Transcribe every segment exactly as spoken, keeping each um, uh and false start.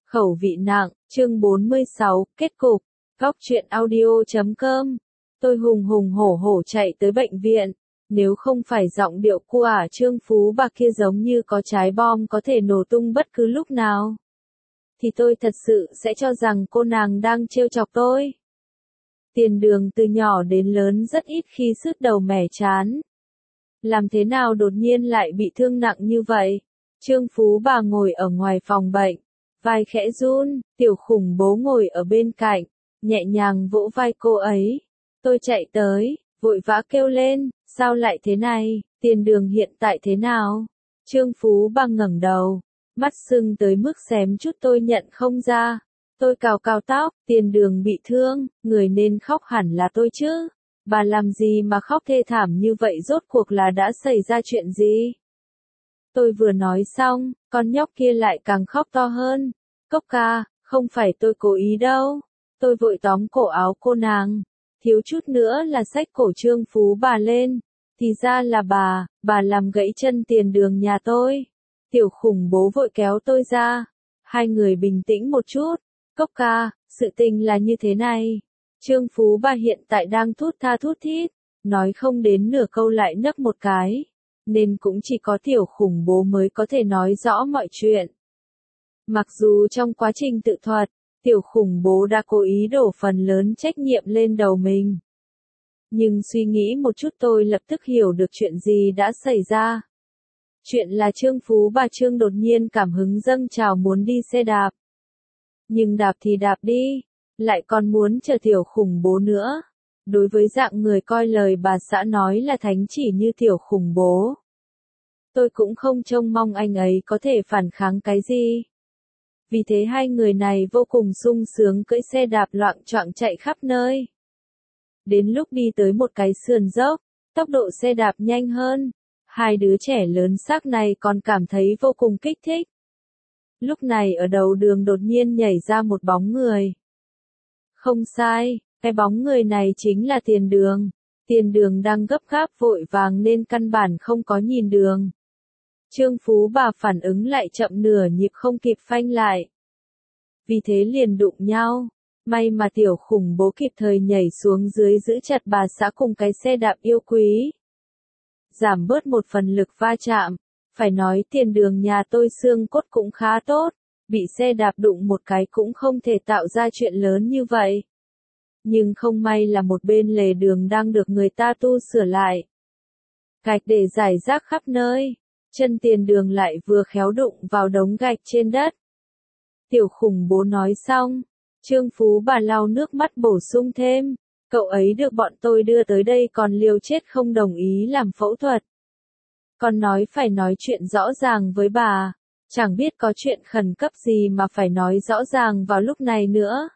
Khẩu vị nặng, chương bốn mươi sáu, kết cục, góc truyện audio chấm com. Tôi hùng hùng hổ hổ chạy tới bệnh viện, nếu không phải giọng điệu của ả Trương Phú Bà kia giống như có trái bom có thể nổ tung bất cứ lúc nào, thì tôi thật sự sẽ cho rằng cô nàng đang trêu chọc tôi. Tiền Đường từ nhỏ đến lớn rất ít khi sứt đầu mẻ trán. Làm thế nào đột nhiên lại bị thương nặng như vậy? Trương Phú Bà ngồi ở ngoài phòng bệnh, vai khẽ run, Tiểu Khủng Bố ngồi ở bên cạnh, nhẹ nhàng vỗ vai cô ấy. Tôi chạy tới, vội vã kêu lên, sao lại thế này, Tiền Đường hiện tại thế nào? Trương Phú Bà ngẩng đầu, mắt sưng tới mức xém chút tôi nhận không ra. Tôi cào cào tóc, Tiền Đường bị thương, người nên khóc hẳn là tôi chứ. Bà làm gì mà khóc thê thảm như vậy, rốt cuộc là đã xảy ra chuyện gì? Tôi vừa nói xong, con nhóc kia lại càng khóc to hơn. Cốc ca, không phải tôi cố ý đâu. Tôi vội tóm cổ áo cô nàng, thiếu chút nữa là xách cổ Trương Phú Bà lên. Thì ra là bà, bà làm gãy chân Tiền Đường nhà tôi. Tiểu Khủng Bố vội kéo tôi ra. Hai người bình tĩnh một chút. Cốc ca, sự tình là như thế này. Trương Phú Bà hiện tại đang thút tha thút thít, nói không đến nửa câu lại nấc một cái, nên cũng chỉ có Tiểu Khủng Bố mới có thể nói rõ mọi chuyện. Mặc dù trong quá trình tự thuật, Tiểu Khủng Bố đã cố ý đổ phần lớn trách nhiệm lên đầu mình. Nhưng suy nghĩ một chút tôi lập tức hiểu được chuyện gì đã xảy ra. Chuyện là Trương Phú Bà Trương đột nhiên cảm hứng dâng trào muốn đi xe đạp. Nhưng đạp thì đạp đi, lại còn muốn chờ Tiểu Khủng Bố nữa. Đối với dạng người coi lời bà xã nói là thánh chỉ như Tiểu Khủng Bố, tôi cũng không trông mong anh ấy có thể phản kháng cái gì. Vì thế hai người này vô cùng sung sướng cưỡi xe đạp loạng choạng chạy khắp nơi. Đến lúc đi tới một cái sườn dốc, tốc độ xe đạp nhanh hơn. Hai đứa trẻ lớn xác này còn cảm thấy vô cùng kích thích. Lúc này ở đầu đường đột nhiên nhảy ra một bóng người. Không sai, cái bóng người này chính là Tiền Đường. Tiền Đường đang gấp gáp vội vàng nên căn bản không có nhìn đường. Trương Phú Bà phản ứng lại chậm nửa nhịp, không kịp phanh lại. Vì thế liền đụng nhau. May mà Tiểu Khủng Bố kịp thời nhảy xuống dưới giữ chặt bà xã cùng cái xe đạp yêu quý, giảm bớt một phần lực va chạm. Phải nói Tiền Đường nhà tôi xương cốt cũng khá tốt, bị xe đạp đụng một cái cũng không thể tạo ra chuyện lớn như vậy. Nhưng không may là một bên lề đường đang được người ta tu sửa lại. Gạch để rải rác khắp nơi, chân Tiền Đường lại vừa khéo đụng vào đống gạch trên đất. Tiểu Khủng Bố nói xong, Trương Phú Bà lau nước mắt bổ sung thêm, cậu ấy được bọn tôi đưa tới đây còn liều chết không đồng ý làm phẫu thuật. Còn nói phải nói chuyện rõ ràng với bà, chẳng biết có chuyện khẩn cấp gì mà phải nói rõ ràng vào lúc này nữa.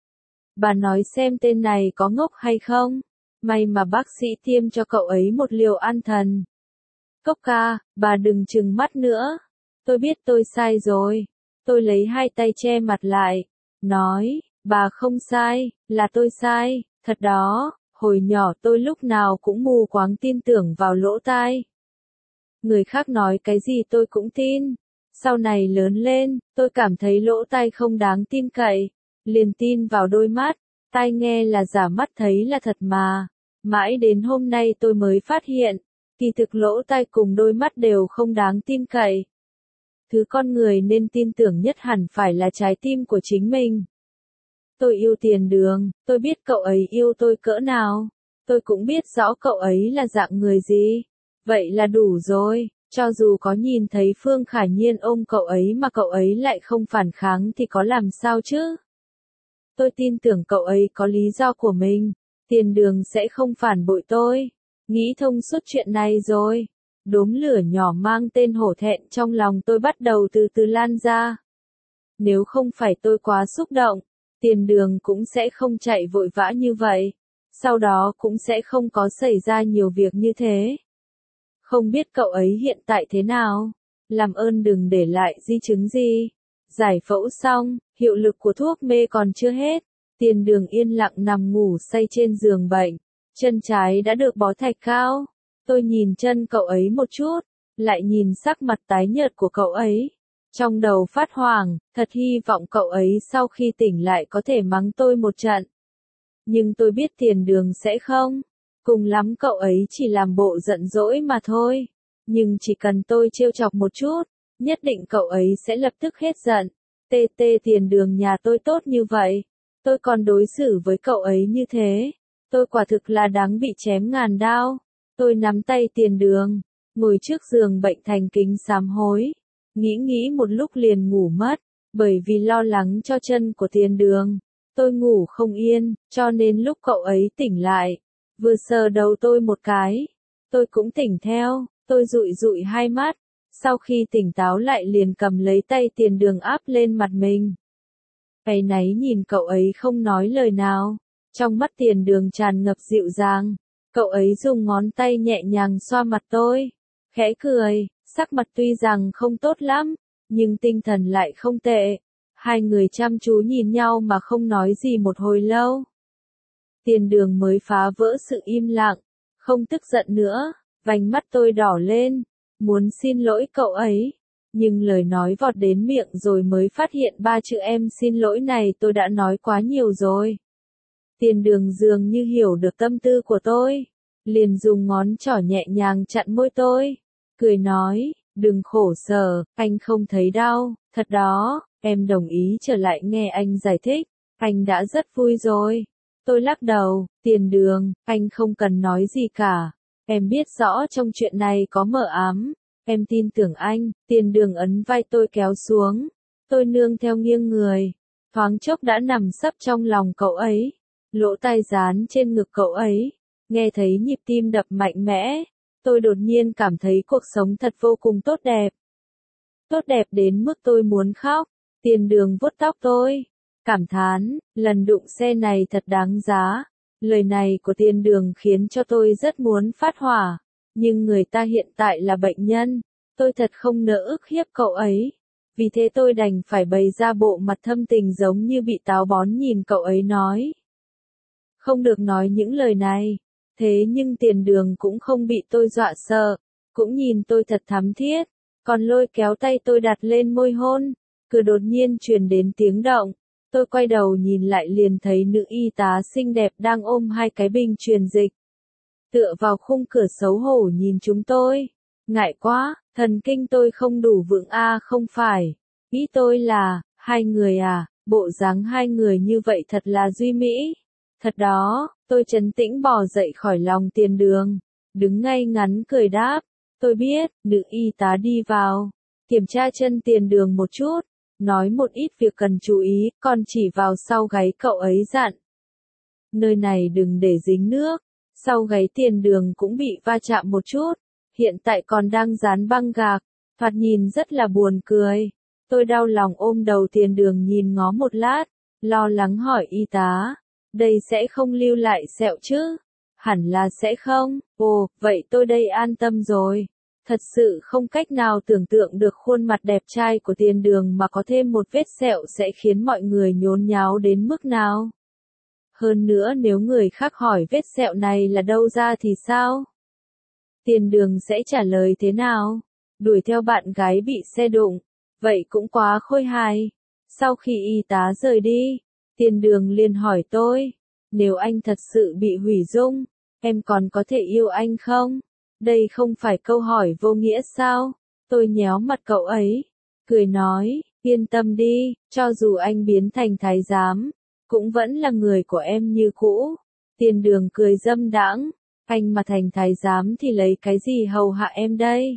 Bà nói xem tên này có ngốc hay không, may mà bác sĩ tiêm cho cậu ấy một liều an thần. Cốc ca, bà đừng trừng mắt nữa, tôi biết tôi sai rồi. Tôi lấy hai tay che mặt lại, nói, bà không sai, là tôi sai, thật đó, hồi nhỏ tôi lúc nào cũng mù quáng tin tưởng vào lỗ tai. Người khác nói cái gì tôi cũng tin. Sau này lớn lên, tôi cảm thấy lỗ tai không đáng tin cậy, liền tin vào đôi mắt, tai nghe là giả mắt thấy là thật mà. Mãi đến hôm nay tôi mới phát hiện, kỳ thực lỗ tai cùng đôi mắt đều không đáng tin cậy. Thứ con người nên tin tưởng nhất hẳn phải là trái tim của chính mình. Tôi yêu Tiền Đường, tôi biết cậu ấy yêu tôi cỡ nào, tôi cũng biết rõ cậu ấy là dạng người gì. Vậy là đủ rồi, cho dù có nhìn thấy Phương Khả Nhiên ôm cậu ấy mà cậu ấy lại không phản kháng thì có làm sao chứ? Tôi tin tưởng cậu ấy có lý do của mình, Tiền Đường sẽ không phản bội tôi. Nghĩ thông suốt chuyện này rồi, đốm lửa nhỏ mang tên hổ thẹn trong lòng tôi bắt đầu từ từ lan ra. Nếu không phải tôi quá xúc động, Tiền Đường cũng sẽ không chạy vội vã như vậy, sau đó cũng sẽ không có xảy ra nhiều việc như thế. Không biết cậu ấy hiện tại thế nào, làm ơn đừng để lại di chứng gì. Giải phẫu xong, hiệu lực của thuốc mê còn chưa hết, Tiền Đường yên lặng nằm ngủ say trên giường bệnh, chân trái đã được bó thạch cao. Tôi nhìn chân cậu ấy một chút, lại nhìn sắc mặt tái nhợt của cậu ấy. Trong đầu phát hoảng, thật hy vọng cậu ấy sau khi tỉnh lại có thể mắng tôi một trận. Nhưng tôi biết Tiền Đường sẽ không. Cùng lắm cậu ấy chỉ làm bộ giận dỗi mà thôi. Nhưng chỉ cần tôi trêu chọc một chút, nhất định cậu ấy sẽ lập tức hết giận. Tê tê Tiền Đường nhà tôi tốt như vậy. Tôi còn đối xử với cậu ấy như thế. Tôi quả thực là đáng bị chém ngàn đao. Tôi nắm tay Tiền Đường, ngồi trước giường bệnh thành kính sám hối. Nghĩ nghĩ một lúc liền ngủ mất, bởi vì lo lắng cho chân của Tiền Đường. Tôi ngủ không yên, cho nên lúc cậu ấy tỉnh lại, vừa sờ đầu tôi một cái, tôi cũng tỉnh theo, tôi dụi dụi hai mắt, sau khi tỉnh táo lại liền cầm lấy tay Tiền Đường áp lên mặt mình. Áy náy nhìn cậu ấy không nói lời nào, trong mắt Tiền Đường tràn ngập dịu dàng, cậu ấy dùng ngón tay nhẹ nhàng xoa mặt tôi, khẽ cười, sắc mặt tuy rằng không tốt lắm, nhưng tinh thần lại không tệ. Hai người chăm chú nhìn nhau mà không nói gì một hồi lâu. Tiền Đường mới phá vỡ sự im lặng, không tức giận nữa, vành mắt tôi đỏ lên, muốn xin lỗi cậu ấy. Nhưng lời nói vọt đến miệng rồi mới phát hiện ba chữ em xin lỗi này tôi đã nói quá nhiều rồi. Tiền Đường dường như hiểu được tâm tư của tôi, liền dùng ngón trỏ nhẹ nhàng chặn môi tôi, cười nói, đừng khổ sở, anh không thấy đau, thật đó. Em đồng ý trở lại nghe anh giải thích, anh đã rất vui rồi. Tôi lắc đầu, Tiền Đường, anh không cần nói gì cả. Em biết rõ trong chuyện này có mờ ám, em tin tưởng anh. Tiền Đường ấn vai tôi kéo xuống, tôi nương theo nghiêng người, thoáng chốc đã nằm sấp trong lòng cậu ấy, lỗ tai dán trên ngực cậu ấy, nghe thấy nhịp tim đập mạnh mẽ. Tôi đột nhiên cảm thấy cuộc sống thật vô cùng tốt đẹp. Tốt đẹp đến mức tôi muốn khóc. Tiền Đường vuốt tóc tôi, cảm thán, lần đụng xe này thật đáng giá. Lời này của Tiền Đường khiến cho tôi rất muốn phát hỏa, nhưng người ta hiện tại là bệnh nhân, tôi thật không nỡ ức hiếp cậu ấy. Vì thế tôi đành phải bày ra bộ mặt thâm tình giống như bị táo bón nhìn cậu ấy nói. Không được nói những lời này, thế nhưng Tiền Đường cũng không bị tôi dọa sợ, cũng nhìn tôi thật thắm thiết, còn lôi kéo tay tôi đặt lên môi hôn. Cửa đột nhiên truyền đến tiếng động, tôi quay đầu nhìn lại liền thấy nữ y tá xinh đẹp đang ôm hai cái bình truyền dịch. Tựa vào khung cửa xấu hổ nhìn chúng tôi. Ngại quá, thần kinh tôi không đủ vững a à, không phải. Ý tôi là, hai người à, bộ dáng hai người như vậy thật là duy mỹ. Thật đó, tôi trấn tĩnh bò dậy khỏi lòng Tiền Đường, đứng ngay ngắn cười đáp. Tôi biết, nữ y tá đi vào, kiểm tra chân Tiền Đường một chút. Nói một ít việc cần chú ý, còn chỉ vào sau gáy cậu ấy dặn. Nơi này đừng để dính nước, sau gáy Tiền Đường cũng bị va chạm một chút, hiện tại còn đang dán băng gạc, thoạt nhìn rất là buồn cười. Tôi đau lòng ôm đầu Tiền Đường nhìn ngó một lát, lo lắng hỏi y tá, đây sẽ không lưu lại sẹo chứ? Hẳn là sẽ không, ồ, vậy tôi đây an tâm rồi. Thật sự không cách nào tưởng tượng được khuôn mặt đẹp trai của Tiền Đường mà có thêm một vết sẹo sẽ khiến mọi người nhốn nháo đến mức nào. Hơn nữa nếu người khác hỏi vết sẹo này là đâu ra thì sao? Tiền Đường sẽ trả lời thế nào? Đuổi theo bạn gái bị xe đụng, vậy cũng quá khôi hài. Sau khi y tá rời đi, Tiền Đường liền hỏi tôi, nếu anh thật sự bị hủy dung, em còn có thể yêu anh không? Đây không phải câu hỏi vô nghĩa sao? Tôi nhéo mặt cậu ấy, cười nói, yên tâm đi, cho dù anh biến thành thái giám, cũng vẫn là người của em như cũ. Tiền Đường cười dâm đãng, anh mà thành thái giám thì lấy cái gì hầu hạ em đây?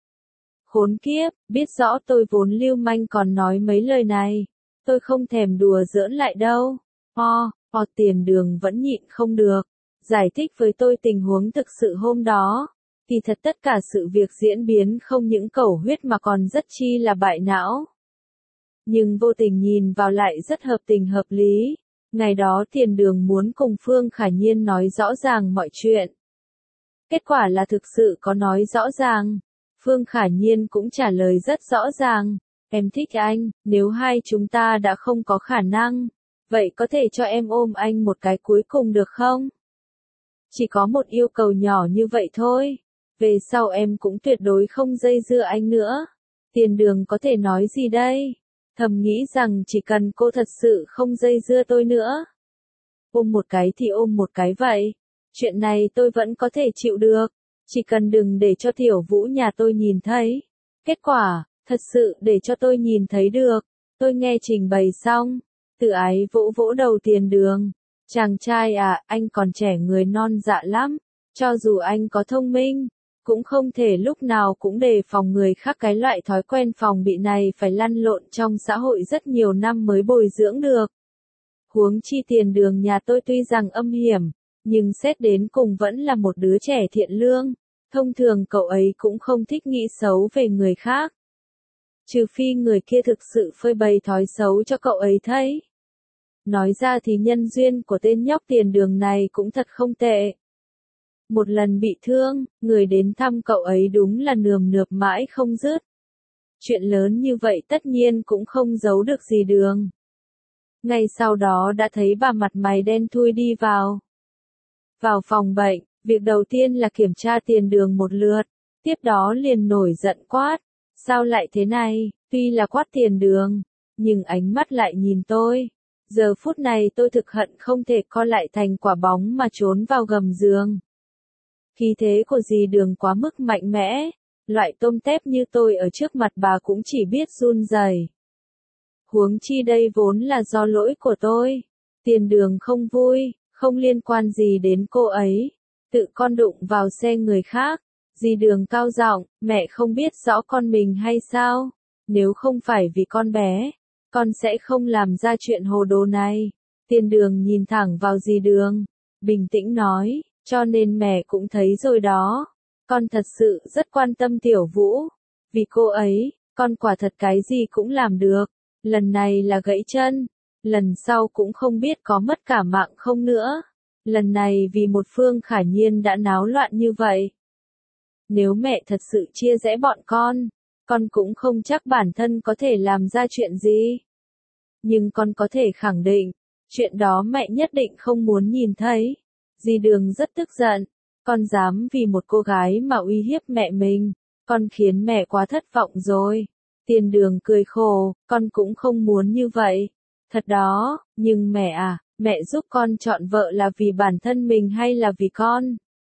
Khốn kiếp, biết rõ tôi vốn lưu manh còn nói mấy lời này, tôi không thèm đùa giỡn lại đâu. O, o Tiền Đường vẫn nhịn không được, giải thích với tôi tình huống thực sự hôm đó. Kỳ thật tất cả sự việc diễn biến không những cầu huyết mà còn rất chi là bại não. Nhưng vô tình nhìn vào lại rất hợp tình hợp lý. Ngày đó Tiền Đường muốn cùng Phương Khả Nhiên nói rõ ràng mọi chuyện. Kết quả là thực sự có nói rõ ràng. Phương Khả Nhiên cũng trả lời rất rõ ràng. Em thích anh, nếu hai chúng ta đã không có khả năng, vậy có thể cho em ôm anh một cái cuối cùng được không? Chỉ có một yêu cầu nhỏ như vậy thôi. Về sau em cũng tuyệt đối không dây dưa anh nữa. Tiền Đường có thể nói gì đây? Thầm nghĩ rằng chỉ cần cô thật sự không dây dưa tôi nữa. Ôm một cái thì ôm một cái vậy. Chuyện này tôi vẫn có thể chịu được. Chỉ cần đừng để cho Tiểu Vũ nhà tôi nhìn thấy. Kết quả, thật sự để cho tôi nhìn thấy được. Tôi nghe trình bày xong. Tự ái vỗ vỗ đầu Tiền Đường. Chàng trai à, anh còn trẻ người non dạ lắm. Cho dù anh có thông minh, cũng không thể lúc nào cũng đề phòng người khác, cái loại thói quen phòng bị này phải lăn lộn trong xã hội rất nhiều năm mới bồi dưỡng được. Huống chi Tiền Đường nhà tôi tuy rằng âm hiểm, nhưng xét đến cùng vẫn là một đứa trẻ thiện lương. Thông thường cậu ấy cũng không thích nghĩ xấu về người khác. Trừ phi người kia thực sự phơi bày thói xấu cho cậu ấy thấy. Nói ra thì nhân duyên của tên nhóc Tiền Đường này cũng thật không tệ. Một lần bị thương, người đến thăm cậu ấy đúng là nườm nượp mãi không dứt. Chuyện lớn như vậy tất nhiên cũng không giấu được gì Đường. Ngay sau đó đã thấy bà mặt mày đen thui đi vào. Vào phòng bệnh, việc đầu tiên là kiểm tra Tiền Đường một lượt, tiếp đó liền nổi giận quát. Sao lại thế này? Tuy là quát Tiền Đường, nhưng ánh mắt lại nhìn tôi. Giờ phút này tôi thực hận không thể co lại thành quả bóng mà trốn vào gầm giường. Khí thế của dì Đường quá mức mạnh mẽ, loại tôm tép như tôi ở trước mặt bà cũng chỉ biết run rẩy. Huống chi đây vốn là do lỗi của tôi. Tiền Đường không vui, không liên quan gì đến cô ấy. Tự con đụng vào xe người khác. Dì Đường cao giọng, mẹ không biết rõ con mình hay sao? Nếu không phải vì con bé, con sẽ không làm ra chuyện hồ đồ này. Tiền Đường nhìn thẳng vào dì Đường, bình tĩnh nói, cho nên mẹ cũng thấy rồi đó. Con thật sự rất quan tâm Tiểu Vũ. Vì cô ấy, con quả thật cái gì cũng làm được. Lần này là gãy chân, lần sau cũng không biết có mất cả mạng không nữa. Lần này vì một Phương Khả Nhiên đã náo loạn như vậy. Nếu mẹ thật sự chia rẽ bọn con, con cũng không chắc bản thân có thể làm ra chuyện gì. Nhưng con có thể khẳng định, chuyện đó mẹ nhất định không muốn nhìn thấy. Dì Đường rất tức giận, con dám vì một cô gái mà uy hiếp mẹ mình, con khiến mẹ quá thất vọng rồi. Tiền Đường cười khổ, con cũng không muốn như vậy. Thật đó, nhưng mẹ à, mẹ giúp con chọn vợ là vì bản thân mình hay là vì con?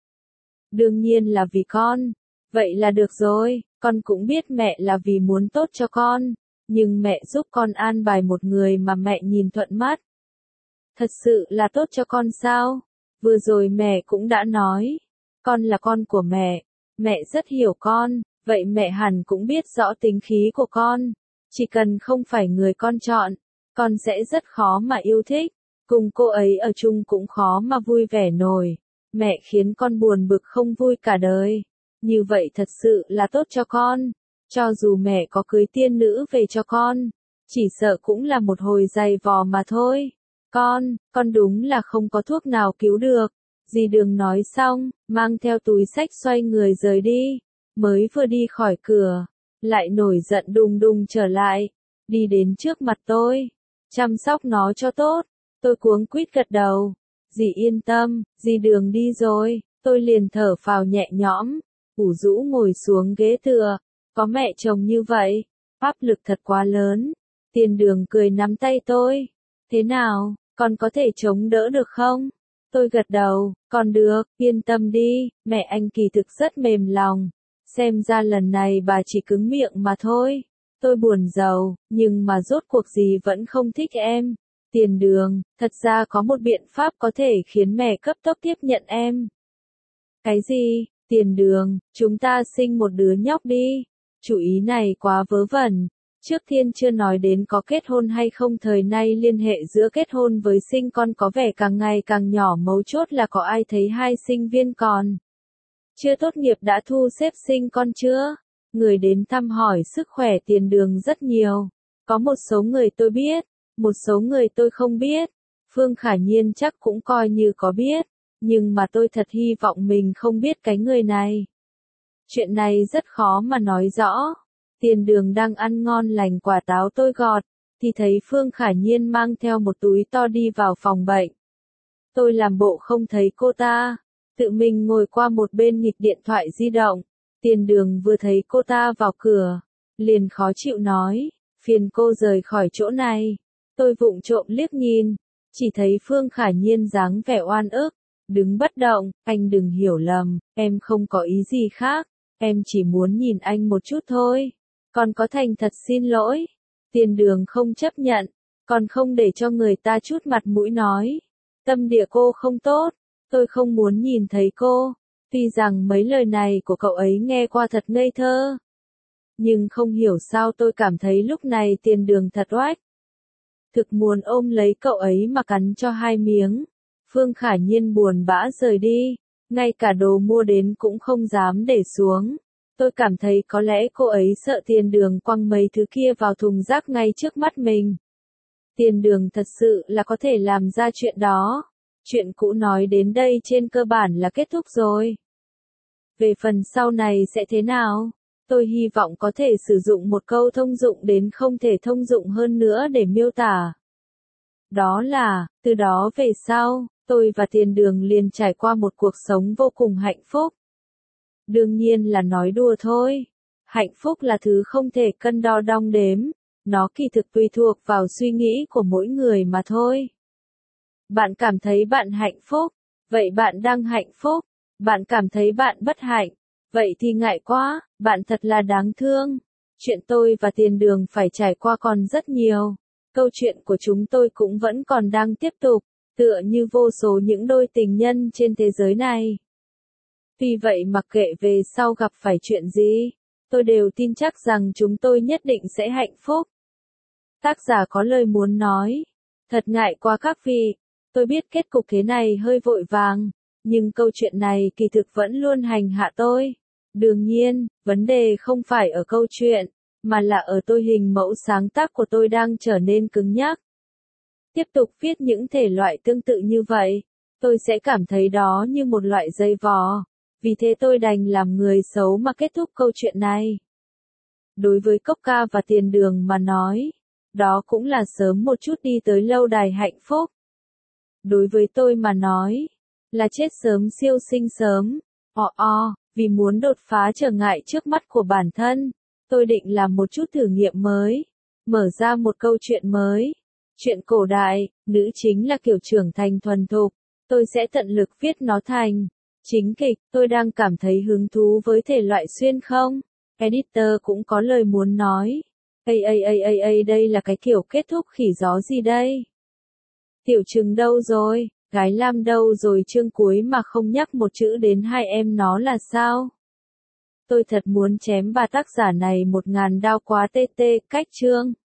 Đương nhiên là vì con. Vậy là được rồi, con cũng biết mẹ là vì muốn tốt cho con. Nhưng mẹ giúp con an bài một người mà mẹ nhìn thuận mắt. Thật sự là tốt cho con sao? Vừa rồi mẹ cũng đã nói. Con là con của mẹ. Mẹ rất hiểu con. Vậy mẹ hẳn cũng biết rõ tính khí của con. Chỉ cần không phải người con chọn, con sẽ rất khó mà yêu thích. Cùng cô ấy ở chung cũng khó mà vui vẻ nổi. Mẹ khiến con buồn bực không vui cả đời. Như vậy thật sự là tốt cho con. Cho dù mẹ có cưới tiên nữ về cho con, chỉ sợ cũng là một hồi dày vò mà thôi. Con, con đúng là không có thuốc nào cứu được. Dì Đường nói xong, mang theo túi xách xoay người rời đi. Mới vừa đi khỏi cửa, lại nổi giận đùng đùng trở lại. Đi đến trước mặt tôi. Chăm sóc nó cho tốt. Tôi cuống quýt gật đầu. Dì yên tâm, dì Đường đi rồi. Tôi liền thở phào nhẹ nhõm. Ủ rũ ngồi xuống ghế tựa. Có mẹ chồng như vậy, áp lực thật quá lớn. Tiền Đường cười nắm tay tôi. Thế nào, con có thể chống đỡ được không? Tôi gật đầu, còn được, yên tâm đi, mẹ anh kỳ thực rất mềm lòng. Xem ra lần này bà chỉ cứng miệng mà thôi. Tôi buồn rầu, nhưng mà rốt cuộc gì vẫn không thích em. Tiền Đường, thật ra có một biện pháp có thể khiến mẹ cấp tốc tiếp nhận em. Cái gì? Tiền Đường, chúng ta sinh một đứa nhóc đi. Chủ ý này quá vớ vẩn. Trước tiên chưa nói đến có kết hôn hay không, thời nay liên hệ giữa kết hôn với sinh con có vẻ càng ngày càng nhỏ, mấu chốt là có ai thấy hai sinh viên còn chưa tốt nghiệp đã thu xếp sinh con chưa? Người đến thăm hỏi sức khỏe Tiền Đường rất nhiều. Có một số người tôi biết, một số người tôi không biết. Phương Khả Nhiên chắc cũng coi như có biết, nhưng mà tôi thật hy vọng mình không biết cái người này. Chuyện này rất khó mà nói rõ. Tiền Đường đang ăn ngon lành quả táo tôi gọt, thì thấy Phương Khả Nhiên mang theo một túi to đi vào phòng bệnh. Tôi làm bộ không thấy cô ta, tự mình ngồi qua một bên nghịch điện thoại di động. Tiền Đường vừa thấy cô ta vào cửa, Liền khó chịu nói, phiền cô rời khỏi chỗ này. Tôi vụng trộm liếc nhìn, chỉ thấy Phương Khả Nhiên dáng vẻ oan ức, đứng bất động, anh đừng hiểu lầm, em không có ý gì khác, em chỉ muốn nhìn anh một chút thôi. Còn có thành thật xin lỗi, Tiền Đường không chấp nhận, còn không để cho người ta chút mặt mũi nói. Tâm địa cô không tốt, tôi không muốn nhìn thấy cô. Tuy rằng mấy lời này của cậu ấy nghe qua thật ngây thơ, nhưng không hiểu sao tôi cảm thấy lúc này Tiền Đường thật oách. Thực muốn ôm lấy cậu ấy mà cắn cho hai miếng. Phương Khả Nhiên buồn bã rời đi, ngay cả đồ mua đến cũng không dám để xuống. Tôi cảm thấy có lẽ cô ấy sợ Tiền Đường quăng mấy thứ kia vào thùng rác ngay trước mắt mình. Tiền Đường thật sự là có thể làm ra chuyện đó. Chuyện cũ nói đến đây trên cơ bản là kết thúc rồi. Về phần sau này sẽ thế nào? Tôi hy vọng có thể sử dụng một câu thông dụng đến không thể thông dụng hơn nữa để miêu tả. Đó là, từ đó về sau, tôi và Tiền Đường liền trải qua một cuộc sống vô cùng hạnh phúc. Đương nhiên là nói đùa thôi. Hạnh phúc là thứ không thể cân đo đong đếm. Nó kỳ thực tùy thuộc vào suy nghĩ của mỗi người mà thôi. Bạn cảm thấy bạn hạnh phúc, vậy bạn đang hạnh phúc. Bạn cảm thấy bạn bất hạnh, vậy thì ngại quá, bạn thật là đáng thương. Chuyện tôi và Tiền Đường phải trải qua còn rất nhiều. Câu chuyện của chúng tôi cũng vẫn còn đang tiếp tục, tựa như vô số những đôi tình nhân trên thế giới này. Vì vậy mặc kệ về sau gặp phải chuyện gì, tôi đều tin chắc rằng chúng tôi nhất định sẽ hạnh phúc. Tác giả có lời muốn nói. Thật ngại quá các vị, tôi biết kết cục thế này hơi vội vàng, nhưng câu chuyện này kỳ thực vẫn luôn hành hạ tôi. Đương nhiên, vấn đề không phải ở câu chuyện, mà là ở tôi hình mẫu sáng tác của tôi đang trở nên cứng nhắc. Tiếp tục viết những thể loại tương tự như vậy, tôi sẽ cảm thấy đó như một loại dây vò. Vì thế tôi đành làm người xấu mà kết thúc câu chuyện này. Đối với Cốc Ca và Tiền Đường mà nói, đó cũng là sớm một chút đi tới lâu đài hạnh phúc. Đối với tôi mà nói, là chết sớm siêu sinh sớm. O o, vì muốn đột phá trở ngại trước mắt của bản thân, tôi định làm một chút thử nghiệm mới, mở ra một câu chuyện mới. Chuyện cổ đại, nữ chính là kiểu trưởng thành thuần thục, tôi sẽ tận lực viết nó thành chính kịch. Tôi đang cảm thấy hứng thú với thể loại xuyên không. Editor cũng có lời muốn nói. Ây ây ây ây ây đây là cái kiểu kết thúc khỉ gió gì đây? Tiểu Trừng đâu rồi? Gái Lam đâu rồi? Chương cuối mà không nhắc một chữ đến hai em nó là sao? Tôi thật muốn chém bà tác giả này một ngàn đao quá tê tê. Cách chương